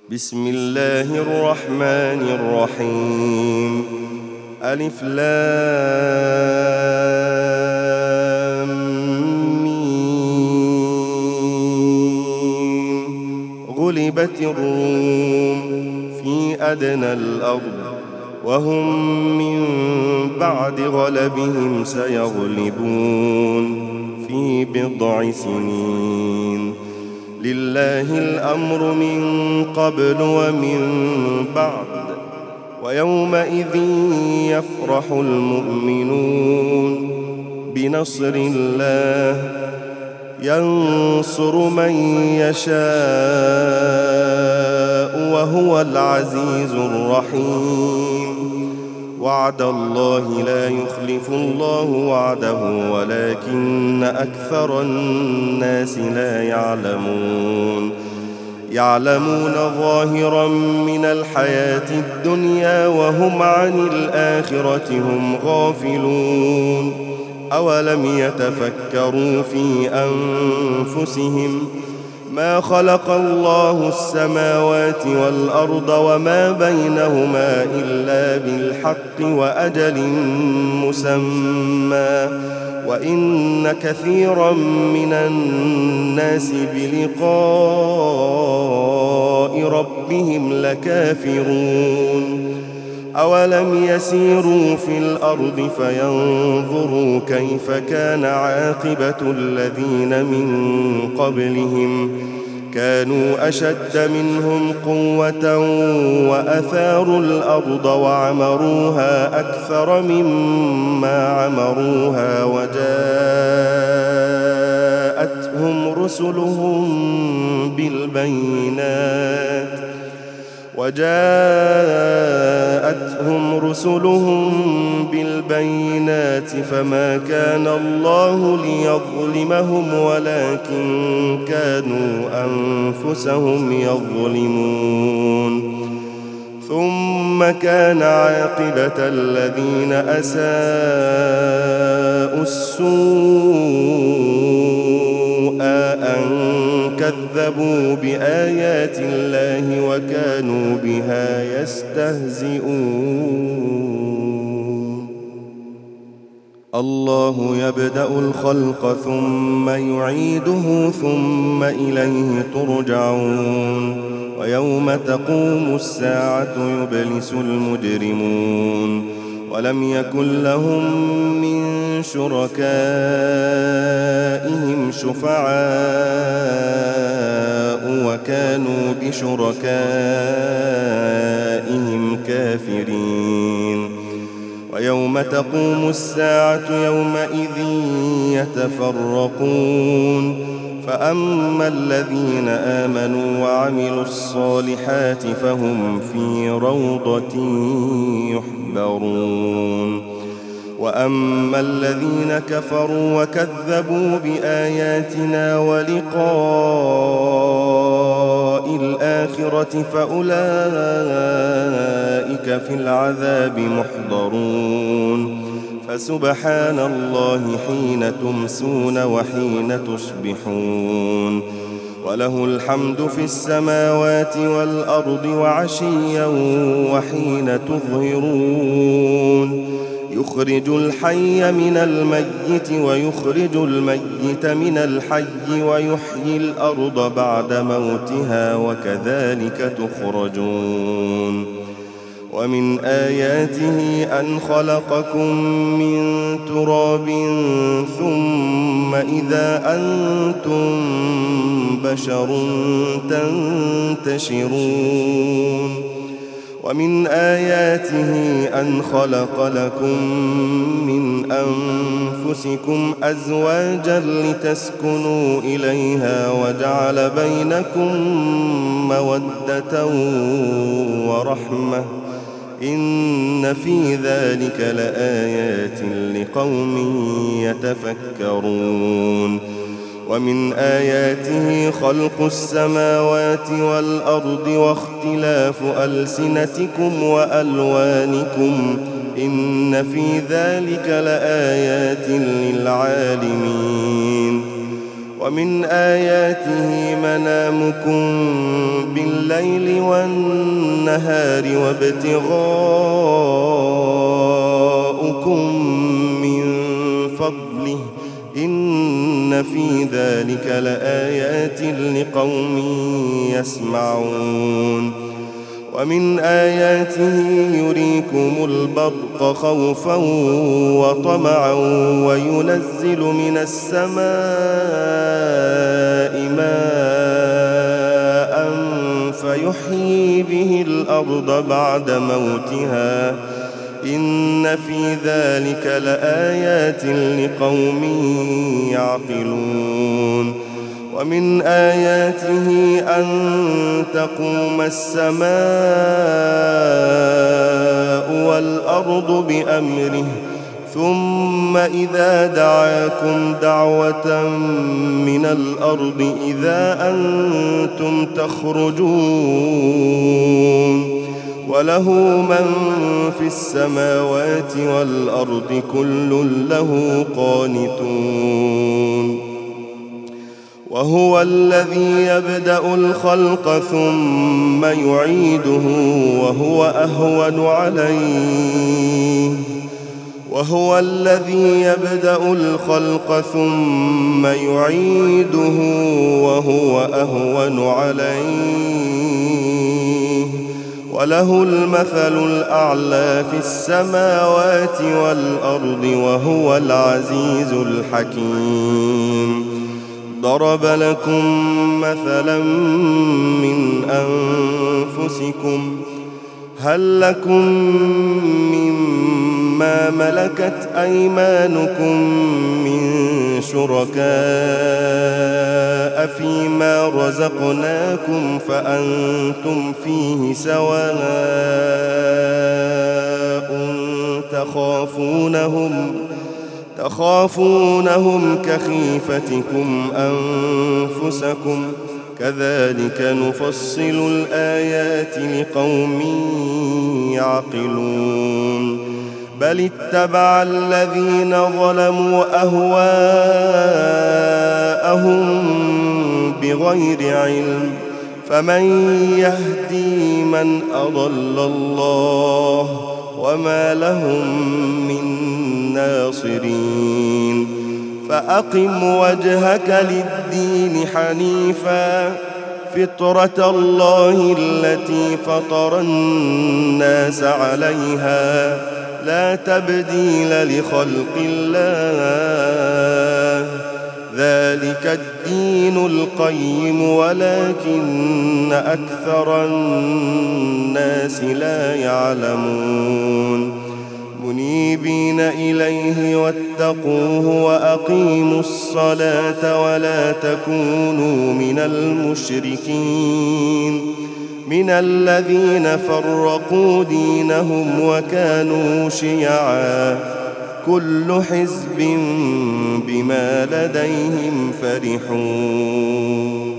بسم الله الرحمن الرحيم. ألف لام ميم. غلبت الروم في أدنى الأرض وهم من بعد غلبهم سيغلبون في بضع سنين. لله الأمر من قبل ومن بعد، ويومئذ يفرح المؤمنون بنصر الله ينصر من يشاء وهو العزيز الرحيم. وعد الله لا يخلف الله وعده ولكن أكثر الناس لا يعلمون ظاهرا من الحياة الدنيا وهم عن الآخرة هم غافلون. أولم يتفكروا في أنفسهم ما خلق الله السماوات والأرض وما بينهما إلا بالحق وأجل مسمى، وإن كثيرا من الناس بلقاء ربهم لكافرون. أولم يسيروا في الأرض فينظروا كيف كان عاقبة الذين من قبلهم، كانوا أشد منهم قوة وأثاروا الأرض وعمروها أكثر مما عمروها وجاءتهم رسلهم بالبينات فما كان الله ليظلمهم ولكن كانوا أنفسهم يظلمون. ثم كان عاقبة الذين أساءوا السوء أن كذبوا بآيات الله وكانوا بها يستهزئون. الله يبدأ الخلق ثم يعيده ثم إليه ترجعون. ويوم تقوم الساعة يبلس المجرمون ولم يكن لهم من شركائهم شفعاء وكانوا بشركائهم كافرين. ويوم تقوم الساعة يومئذ يتفرقون، فأما الذين آمنوا وعملوا الصالحات فهم في روضة يحبرون، وأما الذين كفروا وكذبوا بآياتنا ولقاء الآخرة فأولئك في العذاب محضرون. فسبحان الله حين تمسون وحين تصبحون، وله الحمد في السماوات والأرض وعشيا وحين تظهرون. يخرج الحي من الميت ويخرج الميت من الحي ويحيي الأرض بعد موتها وكذلك تخرجون. ومن آياته أن خلقكم من تراب ثم إذا أنتم بشر تنتشرون. ومن آياته أن خلق لكم من أنفسكم أزواجا لتسكنوا إليها وجعل بينكم مودة ورحمة، إن في ذلك لآيات لقوم يتفكرون. ومن آياته خلق السماوات والأرض واختلاف ألسنتكم وألوانكم، إن في ذلك لآيات للعالمين. ومن آياته منامكم بالليل والنهار وابتغاؤكم من فضله إن في ذلك لآيات لقوم يسمعون ومن آياته يريكم البرق خوفا وطمعا وينزل من السماء ماء فيحيي به الأرض بعد موتها إن في ذلك لآيات لقوم يعقلون ومن آياته أن تقوم السماء والأرض بأمره ثم إذا دعاكم دعوة من الأرض إذا أنتم تخرجون وله من في السماوات والأرض كل له قانتون وهو الذي يبدأ الخلق ثم يعيده وهو الذي يبدأ الخلق ثم يعيده وهو أهون عليه وله المثل الأعلى في السماوات والأرض وهو العزيز الحكيم ضرب لكم مثلا من أنفسكم هل لكم مما ملكت أيمانكم من شركاء فيما رزقناكم فأنتم فيه سواء تخافونهم كخيفتكم أنفسكم كذلك نفصل الآيات لقوم يعقلون بل اتبع الذين ظلموا أهواءهم بغير علم فمن يهدي من أضل الله وما لهم من ناصرين فأقم وجهك للدين حنيفا فطرة الله التي فطر الناس عليها لا تبديل لخلق الله ذلك الدين القيم ولكن أكثر الناس لا يعلمون منيبين إليه واتقوه وأقيموا الصلاة ولا تكونوا من المشركين من الذين فرقوا دينهم وكانوا شيعا كل حزب بما لديهم فرحون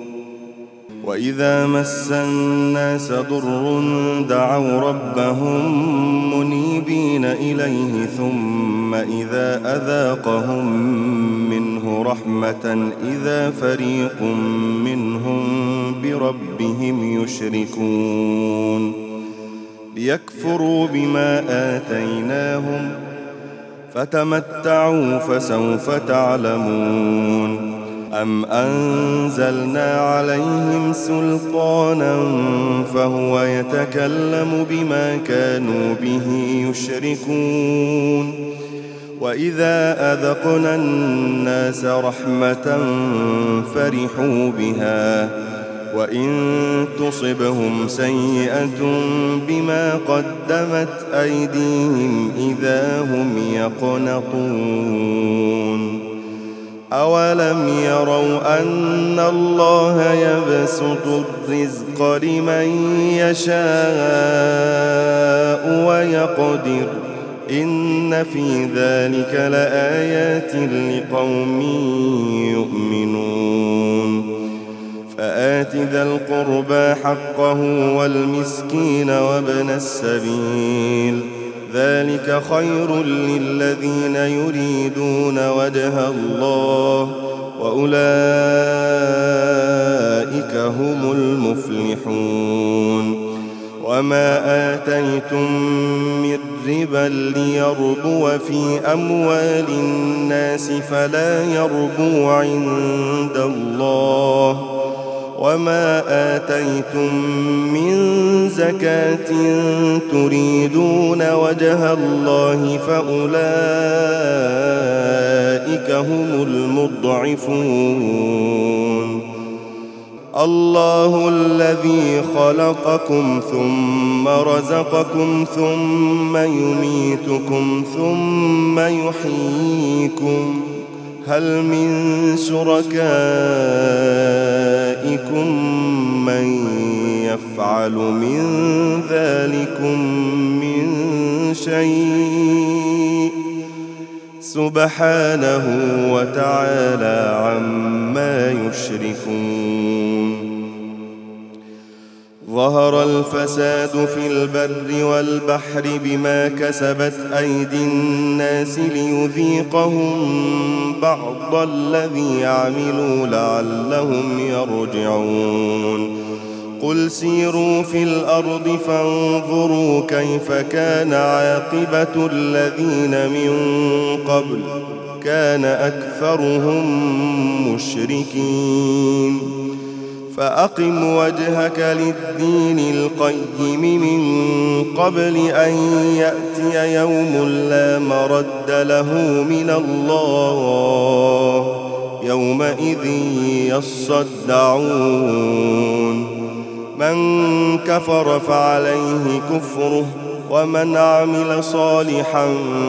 وإذا مس الناس ضر دعوا ربهم منيبين إليه ثم إذا أذاقهم منه رحمة إذا فريق منهم بربهم يشركون ليكفروا بما آتيناهم فتمتعوا فسوف تعلمون أم أنزلنا عليهم سلطانا فهو يتكلم بما كانوا به يشركون وإذا أذقنا الناس رحمة فرحوا بها وإن تصبهم سيئة بما قدمت أيديهم إذا هم يقنطون أولم يروا أن الله يبسط الرزق لمن يشاء ويقدر إن في ذلك لآيات لقوم يؤمنون فآت ذا القربى حقه والمسكين وابن السبيل ذلك خير للذين يريدون وجه الله وأولئك هم المفلحون. وما آتيتم من ربا ليربو في أموال الناس فلا يربو عند الله، وما آتيتم من زكاة تريدون وجه الله فأولئك هم المضعفون. الله الذي خلقكم ثم رزقكم ثم يميتكم ثم يحييكم، هل من شركائكم من يفعل من ذلكم من شيء؟ سبحانه وتعالى عما يشركون. ظهر الفساد في البر والبحر بما كسبت أيدي الناس ليذيقهم بعض الذي عملوا لعلهم يرجعون. قل سيروا في الأرض فانظروا كيف كان عاقبة الذين من قبل، كان أكثرهم مشركين. فأقم وجهك للدين القيم من قبل أن يأتي يوم لا مرد له من الله، يومئذ يصدعون. من كفر فعليه كفره، ومن عمل صالحا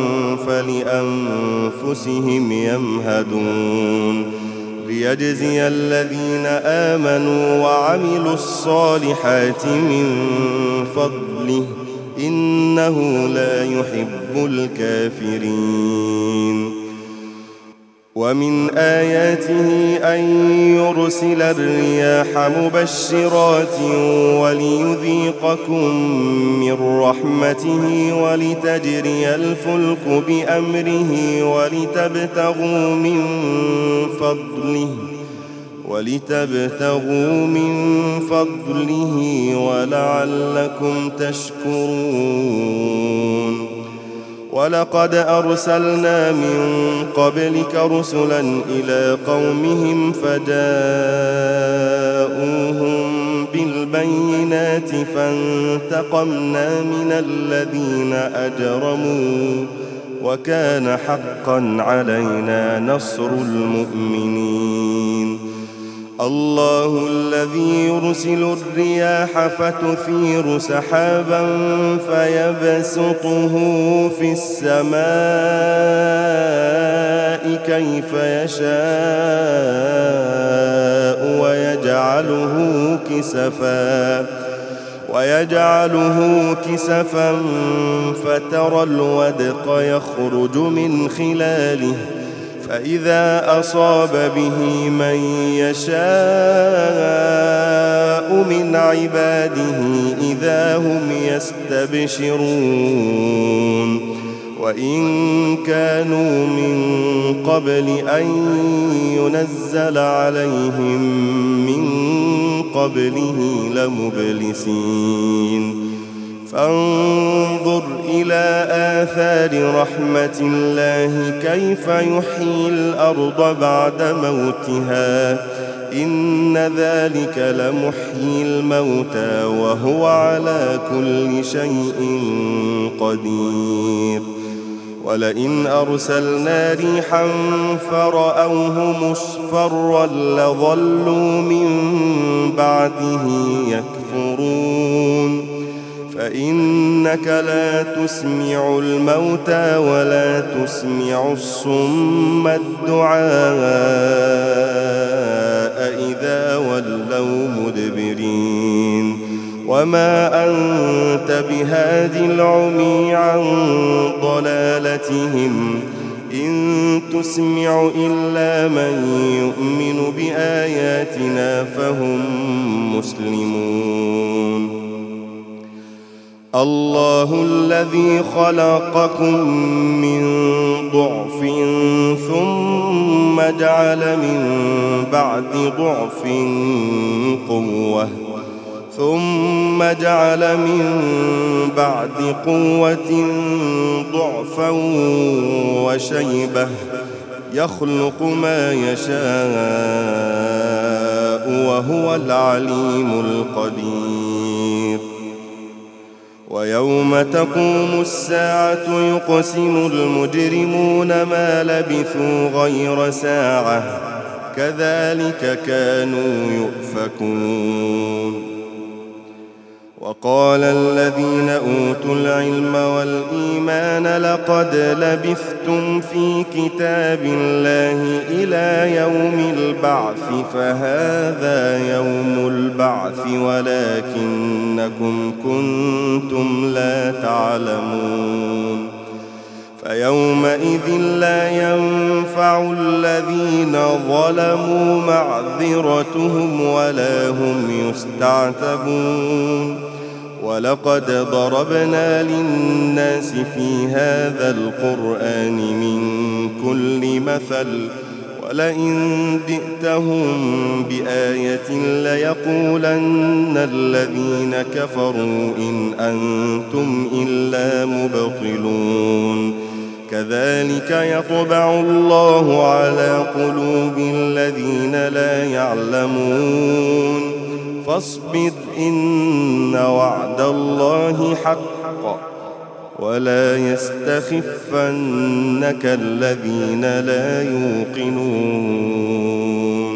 فلأنفسهم يمهدون، ليجزي الذين آمنوا وعملوا الصالحات من فضله، إنه لا يحب الكافرين. ومن آياته أن يرسل الرياح مبشرات وليذيقكم من رحمته ولتجري الفلك بأمره ولتبتغوا من فضله ولعلكم تشكرون. ولقد أرسلنا من قبلك رسلا إلى قومهم فجاءوهم بالبينات فانتقمنا من الذين أجرموا، وكان حقا علينا نصر المؤمنين. الله الذي يرسل الرياح فتثير سحابا فيبسطه في السماء كيف يشاء ويجعله كسفا فترى الودق يخرج من خلاله، فإذا أصاب به من يشاء من عباده إذا هم يستبشرون. وإن كانوا من قبل أن ينزل عليهم من قبله لمبلسين. فانظر إلى آثار رحمة الله كيف يحيي الأرض بعد موتها، إن ذلك لمحيي الموتى وهو على كل شيء قدير. ولئن أرسلنا ريحا فرأوه مصفرا لظلوا من بعده يكفرون. فإنك لا تسمع الموتى ولا تسمع الصم الدعاء إذا ولوا مدبرين. وما أنت بهاد العمي عن ضلالتهم، إن تسمع إلا من يؤمن بآياتنا فهم مسلمون. الله الذي خلقكم من ضعف ثم جعل من بعد ضعف قوة ثم جعل من بعد قوة ضعفا وشيبة يخلق ما يشاء وهو العليم القدير ويوم تقوم الساعة يقسم المجرمون ما لبثوا غير ساعة كذلك كانوا يؤفكون وقال الذين أوتوا العلم والإيمان لقد لبثتم في كتاب الله إلى يوم البعث فهذا يوم البعث ولكنكم كنتم لا تعلمون فيومئذ لا ينفع الذين ظلموا معذرتهم ولا هم يستعتبون ولقد ضربنا للناس في هذا القرآن من كل مثل ولئن جئتهم بآية ليقولن الذين كفروا إن أنتم إلا مبطلون كذلك يطبع الله على قلوب الذين لا يعلمون فاصبر إن وعد الله حق ولا يستخفنك الذين لا يوقنون